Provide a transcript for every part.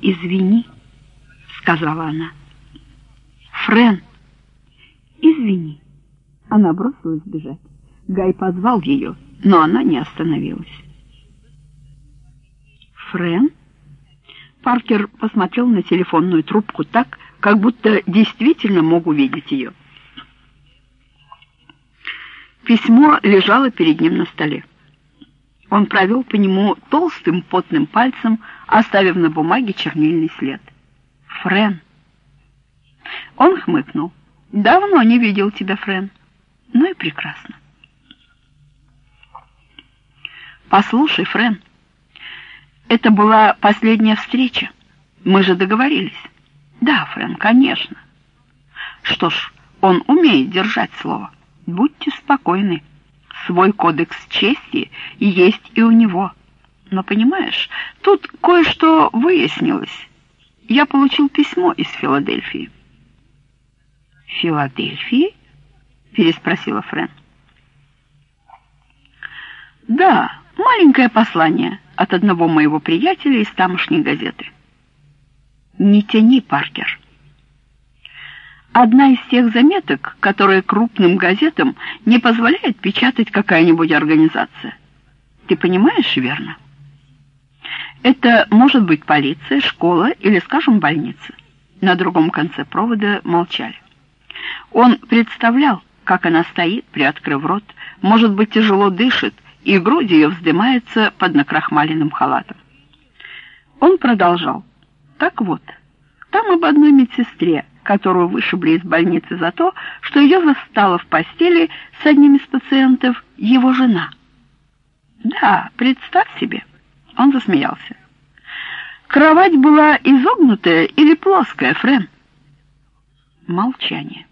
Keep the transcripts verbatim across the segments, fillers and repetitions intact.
«Извини», — сказала она. «Френ, извини». Она бросилась бежать. Гай позвал ее, но она не остановилась. «Френ?» Паркер посмотрел на телефонную трубку так, как будто действительно мог увидеть ее. Письмо лежало перед ним на столе. Он провел по нему толстым потным пальцем, оставив на бумаге чернильный след. «Френ». Он хмыкнул. «Давно не видел тебя, Френ. Ну и прекрасно». «Послушай, Френ, это была последняя встреча. Мы же договорились». «Да, Френ, конечно». «Что ж, он умеет держать слово. Будьте спокойны. Свой кодекс чести есть и у него. Но, понимаешь, тут кое-что выяснилось. Я получил письмо из Филадельфии». «Филадельфии?» — переспросила Френ. «Да, маленькое послание от одного моего приятеля из тамошней газеты». «Не тяни, Паркер. Одна из тех заметок, которые крупным газетам не позволяет печатать какая-нибудь организация. Ты понимаешь, верно? Это может быть полиция, школа или, скажем, больница». На другом конце провода молчали. Он представлял, как она стоит, приоткрыв рот, может быть, тяжело дышит, и грудь ее вздымается под накрахмаленным халатом. Он продолжал. «Так вот, там об одной медсестре, которую вышибли из больницы за то, что ее застала в постели с одним из пациентов его жена». «Да, представь себе». Он засмеялся. «Кровать была изогнутая или плоская, Френ?» Молчание.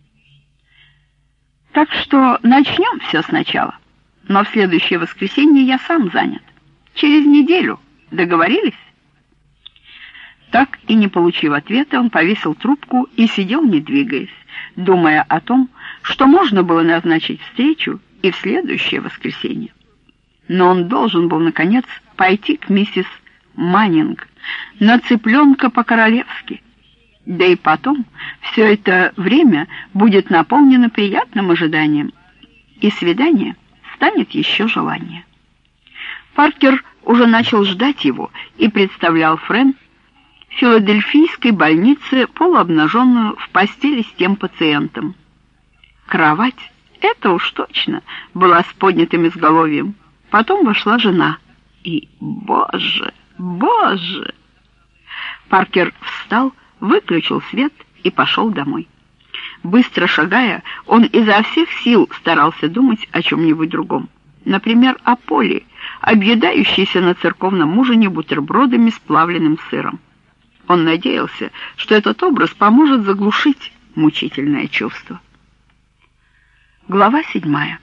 «Так что начнем все сначала. Но в следующее воскресенье я сам занят. Через неделю. Договорились?» Так и не получив ответа, он повесил трубку и сидел, не двигаясь, думая о том, что можно было назначить встречу и в следующее воскресенье. Но он должен был, наконец, пойти к миссис Маннинг на цыпленка по-королевски. Да и потом все это время будет наполнено приятным ожиданием, и свидание станет еще желание. Паркер уже начал ждать его и представлял Френ в филадельфийской больнице, полуобнаженную в постели с тем пациентом. Кровать, это уж точно, была с поднятым изголовьем. Потом вошла жена. И, боже, боже! Паркер встал, выключил свет и пошел домой. Быстро шагая, он изо всех сил старался думать о чем-нибудь другом. Например, о Поле, объедающейся на церковном ужине бутербродами с плавленым сыром. Он надеялся, что этот образ поможет заглушить мучительное чувство. Глава седьмая.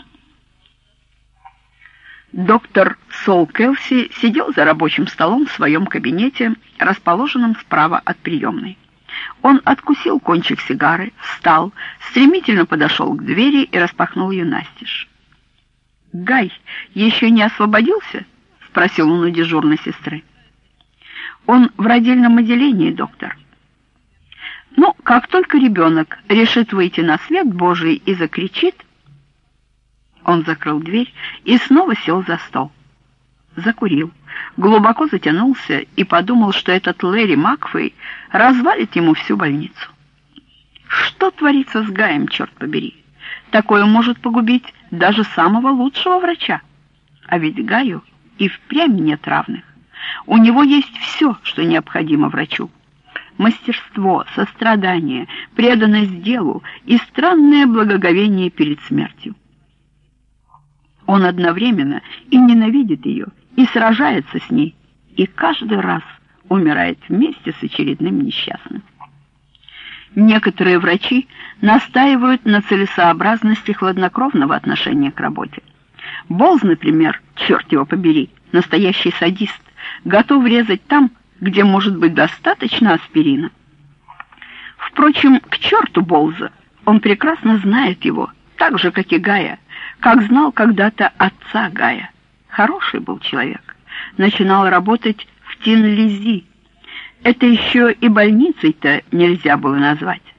Доктор Сол Келси сидел за рабочим столом в своем кабинете, расположенном справа от приемной. Он откусил кончик сигары, встал, стремительно подошел к двери и распахнул ее настежь. «Гай еще не освободился?» — спросил он у дежурной сестры. «Он в родильном отделении, доктор». «Ну, как только ребенок решит выйти на свет Божий и закричит...» Он закрыл дверь и снова сел за стол. Закурил, глубоко затянулся и подумал, что этот Лэри Макфей развалит ему всю больницу. Что творится с Гаем, черт побери? Такое может погубить даже самого лучшего врача. А ведь Гаю и впрямь нет равных. У него есть все, что необходимо врачу. Мастерство, сострадание, преданность делу и странное благоговение перед смертью. Он одновременно и ненавидит ее, и сражается с ней, и каждый раз умирает вместе с очередным несчастным. Некоторые врачи настаивают на целесообразности хладнокровного отношения к работе. Болз, например, черт его побери, настоящий садист, готов резать там, где может быть достаточно аспирина. Впрочем, к черту Болза, он прекрасно знает его, так же, как и Гая, как знал когда-то отца Гая. Хороший был человек. Начинал работать в Тин-Лизи. Это еще и больницей-то нельзя было назвать.